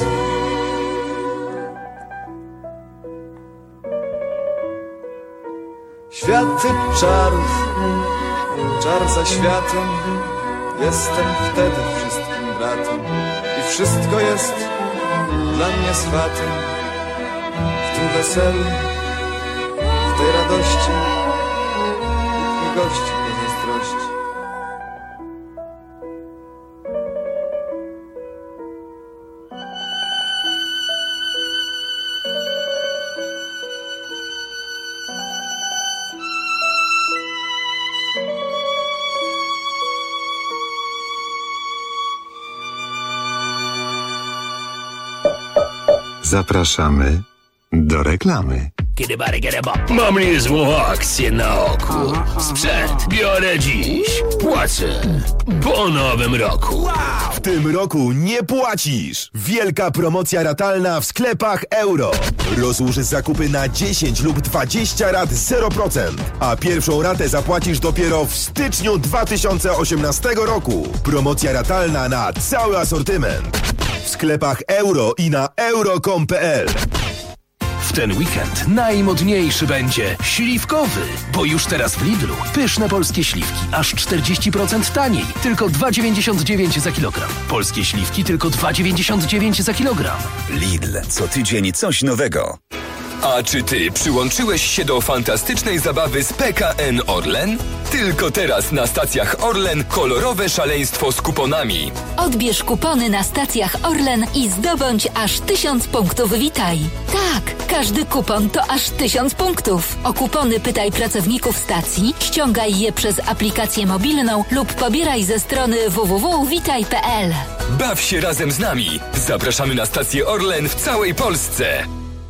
Światy czarów, czar za światem, jestem wtedy wszystkim bratem i wszystko jest dla mnie swatem. W tym weselu, w tej radości, Bóg mi gości po zazdrości. Zapraszamy do reklamy. Mam niezłą akcję na oku. Sprzęt biorę dziś. Płacę po nowym roku. W tym roku nie płacisz! Wielka promocja ratalna w sklepach Euro. Rozłóż zakupy na 10 lub 20 rat 0%, a pierwszą ratę zapłacisz dopiero w styczniu 2018 roku. Promocja ratalna na cały asortyment. W sklepach Euro i na euro.com.pl. W ten weekend najmodniejszy będzie śliwkowy, bo już teraz w Lidlu pyszne polskie śliwki aż 40% taniej, tylko 2,99 za kilogram. Polskie śliwki tylko 2,99 za kilogram. Lidl, co tydzień coś nowego. A czy ty przyłączyłeś się do fantastycznej zabawy z PKN Orlen? Tylko teraz na stacjach Orlen kolorowe szaleństwo z kuponami. Odbierz kupony na stacjach Orlen i zdobądź aż 1000 punktów Witaj. Tak, każdy kupon to aż 1000 punktów. O kupony pytaj pracowników stacji, ściągaj je przez aplikację mobilną lub pobieraj ze strony www.witaj.pl. Baw się razem z nami. Zapraszamy na stację Orlen w całej Polsce.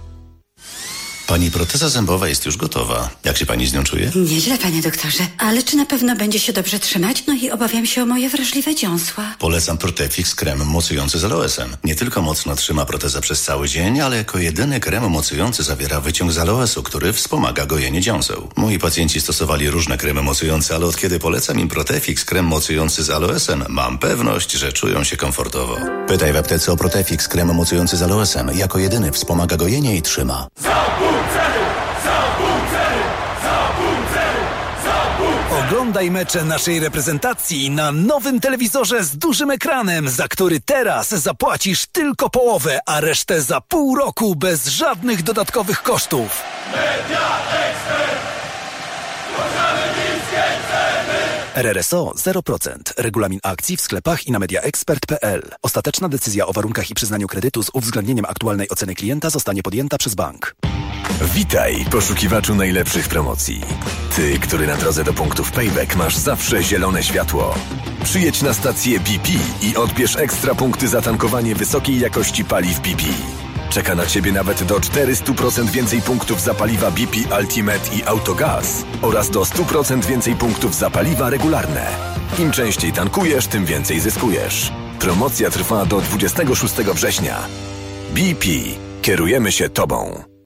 Pani proteza zębowa jest już gotowa. Jak się pani z nią czuje? Nieźle, panie doktorze. Ale czy na pewno będzie się dobrze trzymać? No i obawiam się o moje wrażliwe dziąsła. Polecam Protefix krem mocujący z aloesem. Nie tylko mocno trzyma protezę przez cały dzień, ale jako jedyny krem mocujący zawiera wyciąg z aloesu, który wspomaga gojenie dziąseł. Moi pacjenci stosowali różne kremy mocujące, ale od kiedy polecam im Protefix krem mocujący z aloesem, mam pewność, że czują się komfortowo. Pytaj w aptece o Protefix krem mocujący z aloesem. Jako jedyny wspomaga gojenie i trzyma. Oglądaj mecze naszej reprezentacji na nowym telewizorze z dużym ekranem, za który teraz zapłacisz tylko połowę, a resztę za pół roku bez żadnych dodatkowych kosztów. Media Expert. RRSO 0%. Regulamin akcji w sklepach i na mediaexpert.pl. Ostateczna decyzja o warunkach i przyznaniu kredytu z uwzględnieniem aktualnej oceny klienta zostanie podjęta przez bank. Witaj, poszukiwaczu najlepszych promocji. Ty, który na drodze do punktów Payback masz zawsze zielone światło. Przyjedź na stację BP i odbierz ekstra punkty za tankowanie wysokiej jakości paliw BP. Czeka na Ciebie nawet do 400% więcej punktów za paliwa BP Ultimate i Autogaz oraz do 100% więcej punktów za paliwa regularne. Im częściej tankujesz, tym więcej zyskujesz. Promocja trwa do 26 września. BP. Kierujemy się Tobą.